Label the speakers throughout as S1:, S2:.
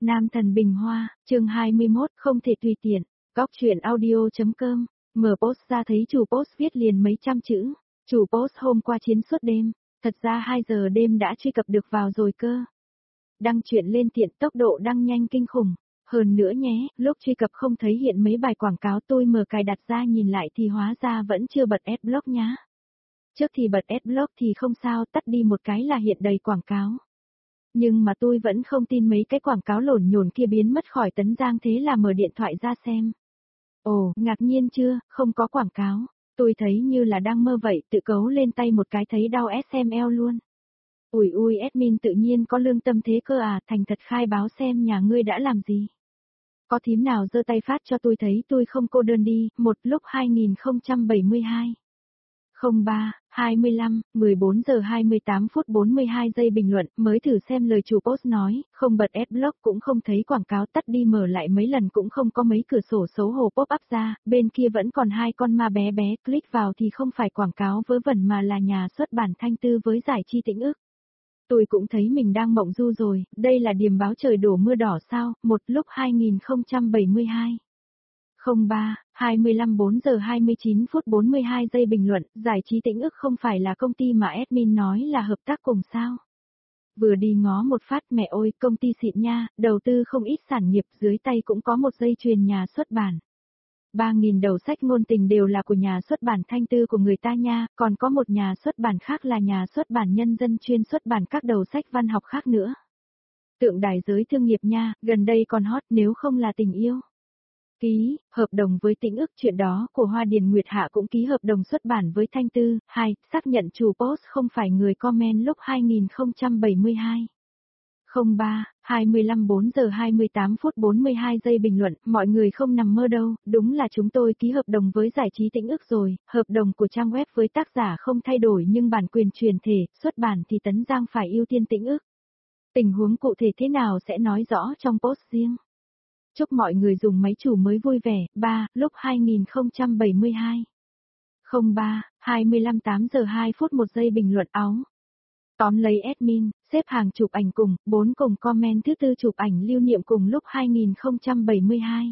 S1: Nam thần bình hoa, chương 21, không thể tùy tiện. Góc truyện audio.com. Mở post ra thấy chủ post viết liền mấy trăm chữ. Chủ post hôm qua chiến suốt đêm, thật ra 2 giờ đêm đã truy cập được vào rồi cơ. Đăng truyện lên tiện, tốc độ đăng nhanh kinh khủng. Hơn nữa nhé, lúc truy cập không thấy hiện mấy bài quảng cáo, tôi mở cài đặt ra nhìn lại thì hóa ra vẫn chưa bật adblock nhá. Trước thì bật adblock thì không sao, tắt đi một cái là hiện đầy quảng cáo. Nhưng mà tôi vẫn không tin mấy cái quảng cáo lổn nhổn kia biến mất khỏi Tấn Giang, thế là mở điện thoại ra xem. Ồ, ngạc nhiên chưa, không có quảng cáo. Tôi thấy như là đang mơ vậy, tự cấu lên tay một cái thấy đau SML luôn. Ui admin tự nhiên có lương tâm thế cơ à, thành thật khai báo xem nhà ngươi đã làm gì. Có thím nào giơ tay phát cho tôi thấy tôi không cô đơn đi, một lúc 2072. 03, 25, 14 giờ 28 phút 42 giây bình luận, mới thử xem lời chủ post nói, không bật adblock cũng không thấy quảng cáo, tắt đi mở lại mấy lần cũng không có mấy cửa sổ xấu hổ pop up ra, bên kia vẫn còn 2 con ma bé bé, click vào thì không phải quảng cáo vớ vẩn mà là nhà xuất bản Thanh Tư với giải chi tĩnh ức. Tôi cũng thấy mình đang mộng du rồi, đây là điềm báo trời đổ mưa đỏ sao, một lúc 2072. 03, 25 4 giờ 29 phút 42 giây bình luận, giải trí tĩnh ức không phải là công ty mà admin nói là hợp tác cùng sao. Vừa đi ngó một phát, mẹ ơi, công ty xịn nha, đầu tư không ít sản nghiệp, dưới tay cũng có một dây chuyền nhà xuất bản. 3.000 đầu sách ngôn tình đều là của nhà xuất bản Thanh Tư của người ta nha, còn có một nhà xuất bản khác là nhà xuất bản Nhân dân chuyên xuất bản các đầu sách văn học khác nữa. Tượng đài giới thương nghiệp nha, gần đây còn hot nếu không là tình yêu. Ký, hợp đồng với Tĩnh ức, chuyện đó của Hoa Điền Nguyệt Hạ cũng ký hợp đồng xuất bản với Thanh Tư. 2. Xác nhận chủ post không phải người comment lúc 2072. 03, 25 4 giờ 28 phút 42 giây bình luận, mọi người không nằm mơ đâu, đúng là chúng tôi ký hợp đồng với giải trí Tĩnh ức rồi, hợp đồng của trang web với tác giả không thay đổi nhưng bản quyền truyền thể, xuất bản thì Tấn Giang phải ưu tiên Tĩnh ức. Tình huống cụ thể thế nào sẽ nói rõ trong post riêng. Chúc mọi người dùng máy chủ mới vui vẻ. 3, lúc 2072. 03, 25 8 giờ 2 phút 1 giây bình luận áo. Tóm lấy admin, xếp hàng chụp ảnh cùng, 4 cùng comment thứ tư chụp ảnh lưu niệm cùng lúc 2072.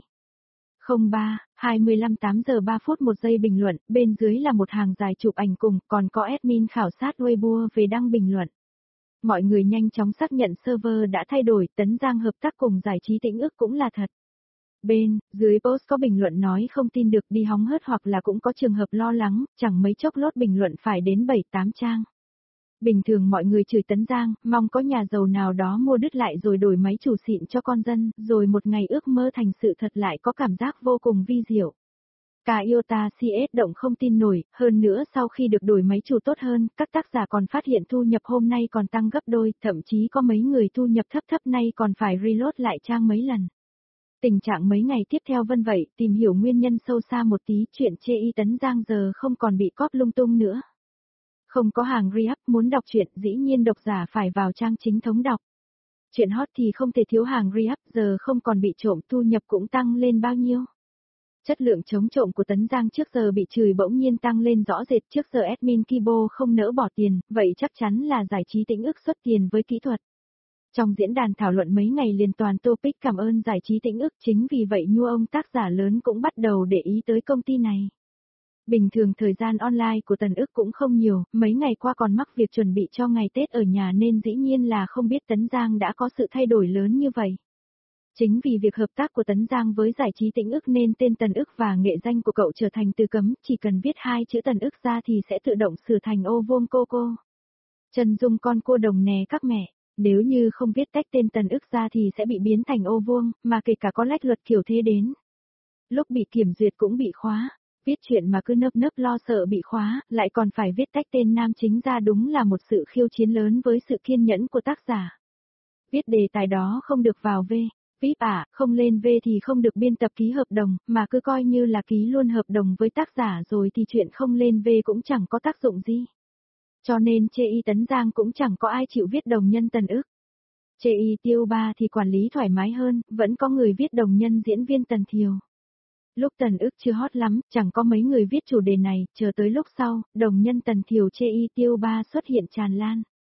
S1: 03, 25 8 giờ 3 phút 1 giây bình luận, bên dưới là một hàng dài chụp ảnh cùng, còn có admin khảo sát Weibo về đăng bình luận. Mọi người nhanh chóng xác nhận server đã thay đổi, Tấn Giang hợp tác cùng giải trí Tĩnh ức cũng là thật. Bên, dưới post có bình luận nói không tin được đi hóng hớt hoặc là cũng có trường hợp lo lắng, chẳng mấy chốc lốt bình luận phải đến 7-8 trang. Bình thường mọi người chửi Tấn Giang, mong có nhà giàu nào đó mua đứt lại rồi đổi máy chủ xịn cho con dân, rồi một ngày ước mơ thành sự thật lại có cảm giác vô cùng vi diệu. Cả Iota CS động không tin nổi, hơn nữa sau khi được đổi máy chủ tốt hơn, các tác giả còn phát hiện thu nhập hôm nay còn tăng gấp đôi, thậm chí có mấy người thu nhập thấp nay còn phải reload lại trang mấy lần. Tình trạng mấy ngày tiếp theo vân vậy, tìm hiểu nguyên nhân sâu xa một tí, chuyện chê y Tấn Giang giờ không còn bị cóp lung tung nữa. Không có hàng re-up, muốn đọc truyện, dĩ nhiên độc giả phải vào trang chính thống đọc. Chuyện hot thì không thể thiếu hàng re-up, giờ không còn bị trộm, thu nhập cũng tăng lên bao nhiêu. Chất lượng chống trộm của Tấn Giang trước giờ bị chửi bỗng nhiên tăng lên rõ rệt, trước giờ admin Kibo không nỡ bỏ tiền, vậy chắc chắn là giải trí Tĩnh ức xuất tiền với kỹ thuật. Trong diễn đàn thảo luận mấy ngày liền toàn topic cảm ơn giải trí Tĩnh ức, chính vì vậy nhu ông tác giả lớn cũng bắt đầu để ý tới công ty này. Bình thường thời gian online của Tấn ức cũng không nhiều, mấy ngày qua còn mắc việc chuẩn bị cho ngày Tết ở nhà nên dĩ nhiên là không biết Tấn Giang đã có sự thay đổi lớn như vậy. Chính vì việc hợp tác của Tấn Giang với giải trí Tĩnh ức nên tên Tần ức và nghệ danh của cậu trở thành từ cấm, chỉ cần viết 2 chữ Tần ức ra thì sẽ tự động sửa thành ô vuông cô. Chân dung con cua đồng nè các mẹ. Nếu như không viết tách tên Tần ức ra thì sẽ bị biến thành ô vuông, mà kể cả có lách luật kiểu thế đến. Lúc bị kiểm duyệt cũng bị khóa, viết chuyện mà cứ nấp lo sợ bị khóa, lại còn phải viết tách tên nam chính ra, đúng là một sự khiêu chiến lớn với sự kiên nhẫn của tác giả. Viết đề tài đó không được vào V, VIP không lên V thì không được biên tập ký hợp đồng, mà cứ coi như là ký luôn hợp đồng với tác giả rồi thì chuyện không lên V cũng chẳng có tác dụng gì. Cho nên chê y Tấn Giang cũng chẳng có ai chịu viết đồng nhân Tần ức. Chê y Tiêu Ba thì quản lý thoải mái hơn, vẫn có người viết đồng nhân diễn viên Tần Thiều. Lúc Tần ức chưa hot lắm, chẳng có mấy người viết chủ đề này, chờ tới lúc sau, đồng nhân Tần Thiều chê y Tiêu Ba xuất hiện tràn lan.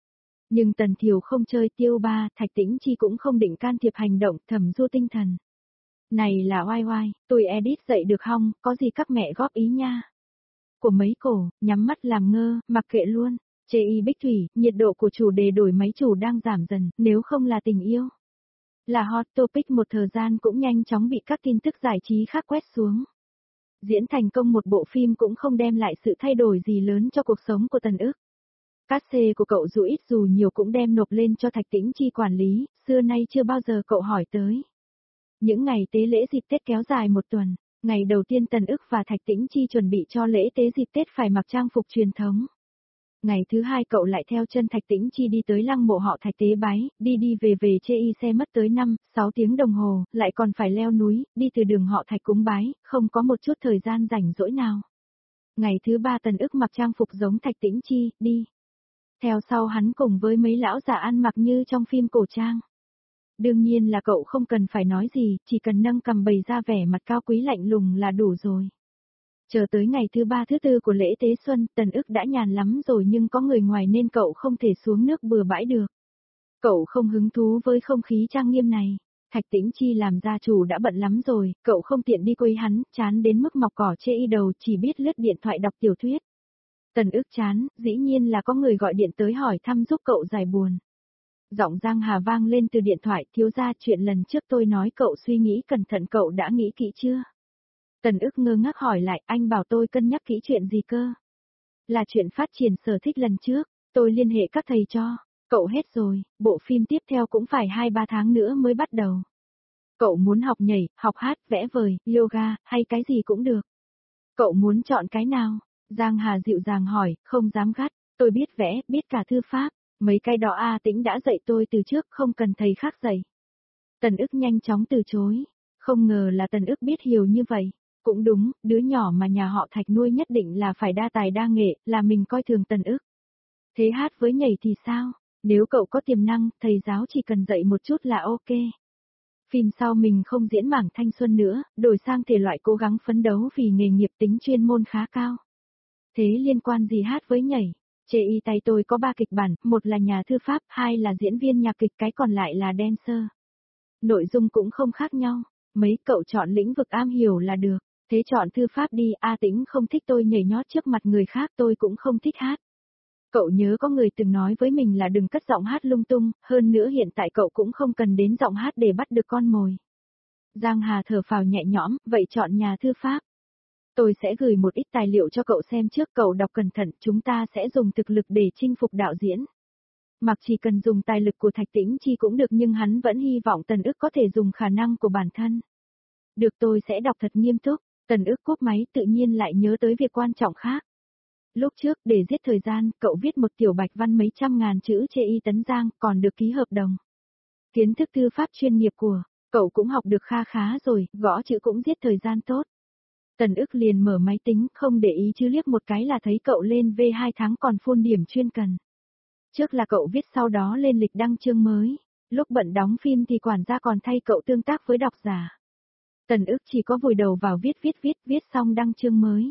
S1: Nhưng Tần Thiều không chơi Tiêu Ba, Thạch Tĩnh Chi cũng không định can thiệp hành động Thẩm Du tinh thần. Này là oai oai, tôi edit dậy được không, có gì các mẹ góp ý nha. Của mấy cổ, nhắm mắt làm ngơ, mặc kệ luôn. Chê y Bích Thủy, nhiệt độ của chủ đề đổi máy chủ đang giảm dần, nếu không là tình yêu. Là hot topic một thời gian cũng nhanh chóng bị các tin tức giải trí khác quét xuống. Diễn thành công một bộ phim cũng không đem lại sự thay đổi gì lớn cho cuộc sống của Tần Ức. Cát xê của cậu dù ít dù nhiều cũng đem nộp lên cho Thạch Tĩnh Chi quản lý, xưa nay chưa bao giờ cậu hỏi tới. Những ngày tế lễ dịp Tết kéo dài một tuần, ngày đầu tiên Tần Ức và Thạch Tĩnh Chi chuẩn bị cho lễ tế dịp Tết phải mặc trang phục truyền thống. Ngày thứ hai cậu lại theo chân Thạch Tĩnh Chi đi tới lăng mộ họ Thạch tế bái, đi về chê y xe mất tới 5-6 tiếng đồng hồ, lại còn phải leo núi, đi từ đường họ Thạch cúng bái, không có một chút thời gian rảnh rỗi nào. Ngày thứ ba Tần Ức mặc trang phục giống Thạch Tĩnh Chi, đi. Theo sau hắn cùng với mấy lão già ăn mặc như trong phim cổ trang. Đương nhiên là cậu không cần phải nói gì, chỉ cần nâng cầm bày ra vẻ mặt cao quý lạnh lùng là đủ rồi. Chờ tới ngày thứ ba thứ tư của lễ tế xuân, Tần Ức đã nhàn lắm rồi nhưng có người ngoài nên cậu không thể xuống nước bừa bãi được. Cậu không hứng thú với không khí trang nghiêm này. Thạch Tĩnh Chi làm gia chủ đã bận lắm rồi, cậu không tiện đi quấy hắn, chán đến mức mọc cỏ chê y đầu chỉ biết lướt điện thoại đọc tiểu thuyết. Tần Ức chán, dĩ nhiên là có người gọi điện tới hỏi thăm giúp cậu giải buồn. Giọng Giang Hà vang lên từ điện thoại, thiếu gia chuyện lần trước tôi nói cậu suy nghĩ cẩn thận cậu đã nghĩ kỹ chưa? Tần Ức ngơ ngác hỏi lại, anh bảo tôi cân nhắc kỹ chuyện gì cơ? Là chuyện phát triển sở thích lần trước, tôi liên hệ các thầy cho. Cậu hết rồi, bộ phim tiếp theo cũng phải 2-3 tháng nữa mới bắt đầu. Cậu muốn học nhảy, học hát, vẽ vời, yoga, hay cái gì cũng được. Cậu muốn chọn cái nào? Giang Hà dịu dàng hỏi, không dám gắt, tôi biết vẽ, biết cả thư pháp. Mấy cái đó A Tĩnh đã dạy tôi từ trước, không cần thầy khác dạy. Tần Ức nhanh chóng từ chối. Không ngờ là Tần Ức biết hiểu như vậy. Cũng đúng, đứa nhỏ mà nhà họ Thạch nuôi nhất định là phải đa tài đa nghệ, là mình coi thường Tần Ức. Thế hát với nhảy thì sao? Nếu cậu có tiềm năng, thầy giáo chỉ cần dạy một chút là ok. Phim sau mình không diễn mảng thanh xuân nữa, đổi sang thể loại cố gắng phấn đấu vì nghề nghiệp tính chuyên môn khá cao. Thế liên quan gì hát với nhảy? Chê y tay tôi có 3 kịch bản, một là nhà thư pháp, 2 là diễn viên nhạc kịch, cái còn lại là dancer. Nội dung cũng không khác nhau, mấy cậu chọn lĩnh vực am hiểu là được. Thế chọn thư pháp đi, A Tĩnh không thích tôi nhảy nhót trước mặt người khác, tôi cũng không thích hát. Cậu nhớ có người từng nói với mình là đừng cất giọng hát lung tung, hơn nữa hiện tại cậu cũng không cần đến giọng hát để bắt được con mồi. Giang Hà thở phào nhẹ nhõm, vậy chọn nhà thư pháp. Tôi sẽ gửi một ít tài liệu cho cậu xem trước, cậu đọc cẩn thận, chúng ta sẽ dùng thực lực để chinh phục đạo diễn. Mặc chỉ cần dùng tài lực của Thạch Tĩnh Chi cũng được nhưng hắn vẫn hy vọng Tần Ức có thể dùng khả năng của bản thân. Được, tôi sẽ đọc thật nghiêm túc. Tần Ức cúp máy tự nhiên lại nhớ tới việc quan trọng khác. Lúc trước, để giết thời gian, cậu viết một tiểu bạch văn mấy trăm ngàn chữ chê y Tấn Giang, còn được ký hợp đồng. Kiến thức thư pháp chuyên nghiệp của cậu cũng học được kha khá rồi, gõ chữ cũng giết thời gian tốt. Tần Ức liền mở máy tính, không để ý chứ liếc một cái là thấy cậu lên V2 tháng còn phun điểm chuyên cần. Trước là cậu viết, sau đó lên lịch đăng chương mới. Lúc bận đóng phim thì quản gia còn thay cậu tương tác với độc giả. Tần Ức chỉ có vùi đầu vào viết xong đăng chương mới.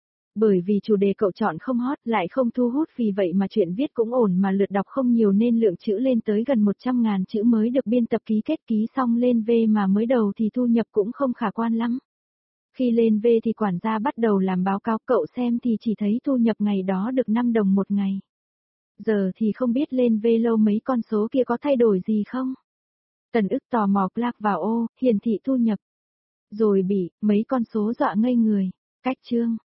S1: Bởi vì chủ đề cậu chọn không hot lại không thu hút, vì vậy mà chuyện viết cũng ổn mà lượt đọc không nhiều nên lượng chữ lên tới gần 100.000 chữ mới được biên tập ký kết, ký xong lên V mà mới đầu thì thu nhập cũng không khả quan lắm. Khi lên V thì quản gia bắt đầu làm báo cáo, cậu xem thì chỉ thấy thu nhập ngày đó được 5 đồng một ngày. Giờ thì không biết lên V lâu mấy con số kia có thay đổi gì không? Tần Ức tò mò click vào ô, hiển thị thu nhập. Rồi bị mấy con số dọa ngây người. Cách chương.